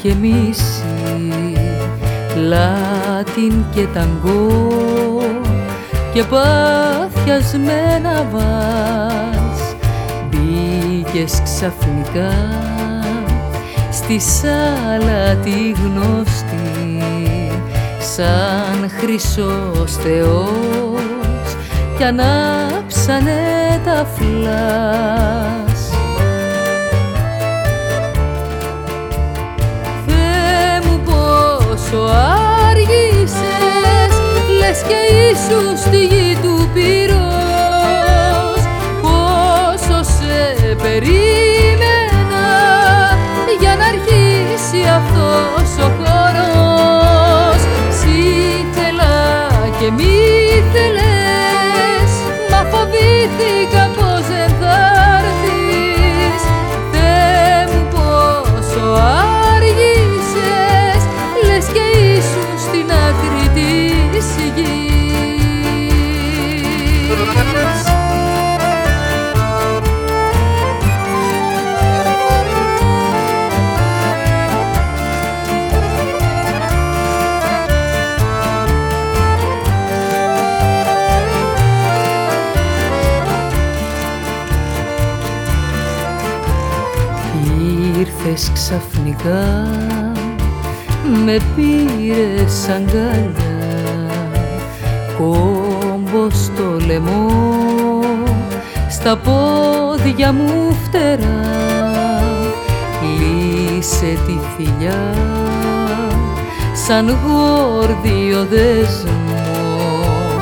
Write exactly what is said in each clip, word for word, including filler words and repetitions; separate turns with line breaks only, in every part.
και μίση, Λάτιν και ταγκό και παθιασμένα βάζ. Μπήκες ξαφνικά στη σάλα τη γνωστή, σαν χρυσός θεός κι ανάψανε τα φλάς. Θεέ μου πόσο άργησες, λες και ήσου στη γη του πυρός. Πόσο σε περίμενα για να αρχίσει αυτός ο χώρος. Σ' ήθελα και μη θέλες, μα φοβήθηκα πως δεν θα έρθεις. Θεέ μου πόσο άργησες, λες και ήσουν στην άκρη της γης. Ήρθες ξαφνικά, με πήρες αγκαλιά, κόμπο στο λαιμό, στα πόδια μου φτερά. Λύσε τη θηλιά σαν γόρδιο δεσμό,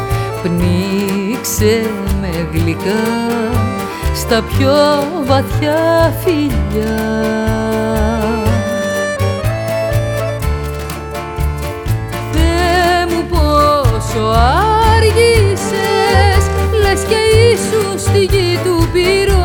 πνίξε με γλυκά στα πιο βαθιά φιλιά. Θεέ μου πόσο άργησες, λες και ήσουν στη γη του πυρός.